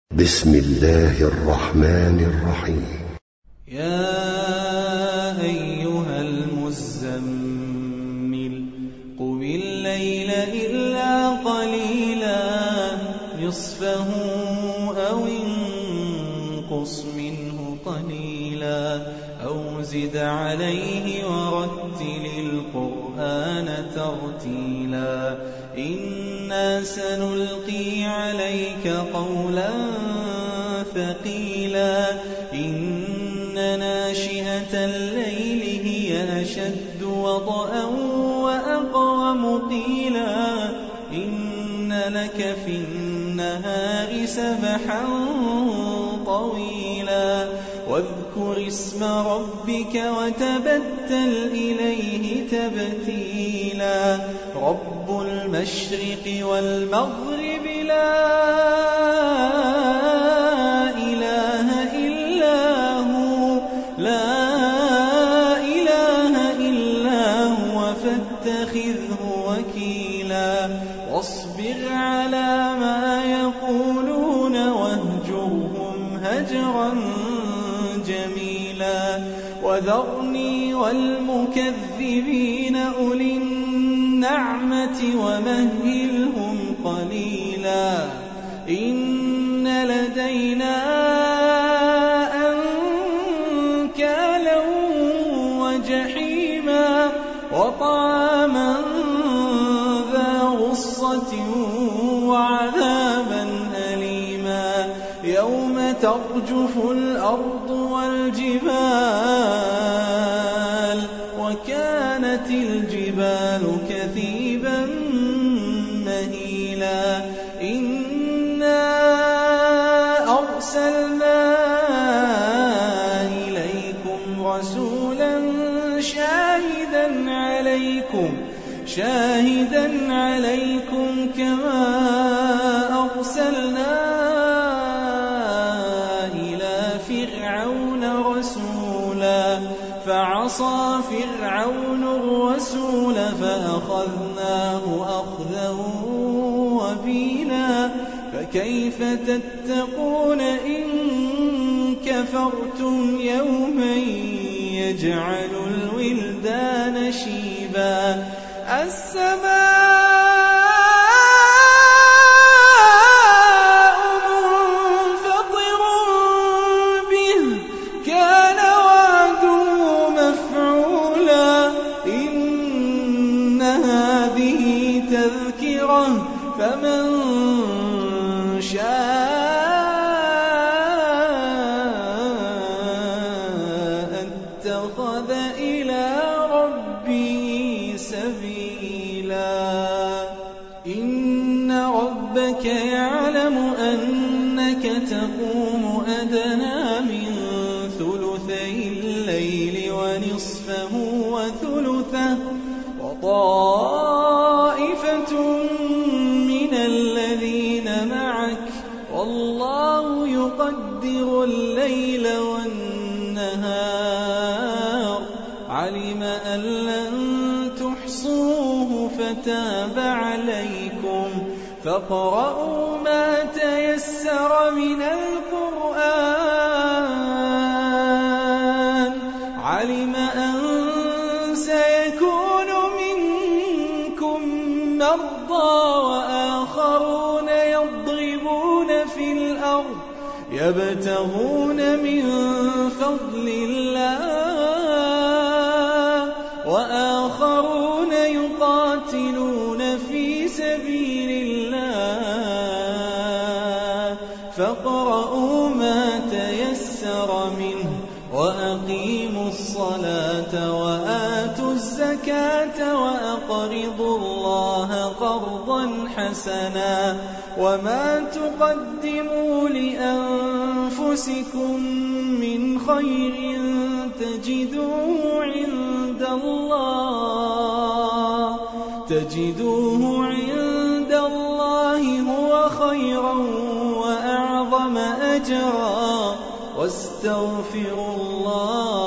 بسم الله الرحمن الرحيم. يا أيها المزمل قم الليل إلا قليلا نصفه أو انقص منه قليلا أو زد عليه ورتل القرآن ترتيلا إنا سنلقي عليك قولا ثقيلا إن ناشئة الليل هي أشد وطئا وأقوم قيلا إن لك في النهار سبحا طويلا واذكر اسم ربك وتبتل إليه تبتيلا رب المشرق والمغرب لا إله إلا هو فاتخذه وكيلا واصبر على ما يقولون واهجرهم هجرا جميلا وذرني والمكذبين أولي النعمة ومهلهم قليلا إن لدينا أنكالا وجحيما وطعاما ذا غصة وعذابا أليما يوم ترجف الأرض والجبال وكانت الجبال كثيبا مهيلا إنا أرسلنا إليكم رسولا شاهدا عليكم كما أرسلنا إلى فرعون رسولا فعصى فرعون الرسول فأخذناه أخذا وبيلا فكيف تتقون إن كفرتم يوما يجعل الولدان شيبا السماء منفطر به كان وعده مفعولا إن هذه تذكرة فمن شاء اتخذ إلى ربه سبيلا إن ربك يعلم أنك تقوم أدنى من ثلثي الليل ونصفه وثلثه وطائفة من الذين معك والله يقدر الليل والنهار علم أن لن تحصوه فتاب عليكم فاقرؤوا ما تيسر من القرآن علم أن سيكون منكم مرضى وآخرون يضربون في الأرض يبتغون من فضل الله وآخرون يقاتلون في سبيل الله فاقرؤوا ما تيسر منه وأقيموا الصلاة وآتوا الزكاة وأقرضوا الله قرضا حسنا وما تقدموا لأنفسكم من خير تجدوه عند الله هو خيرا وأعظم أجرا واستغفروا الله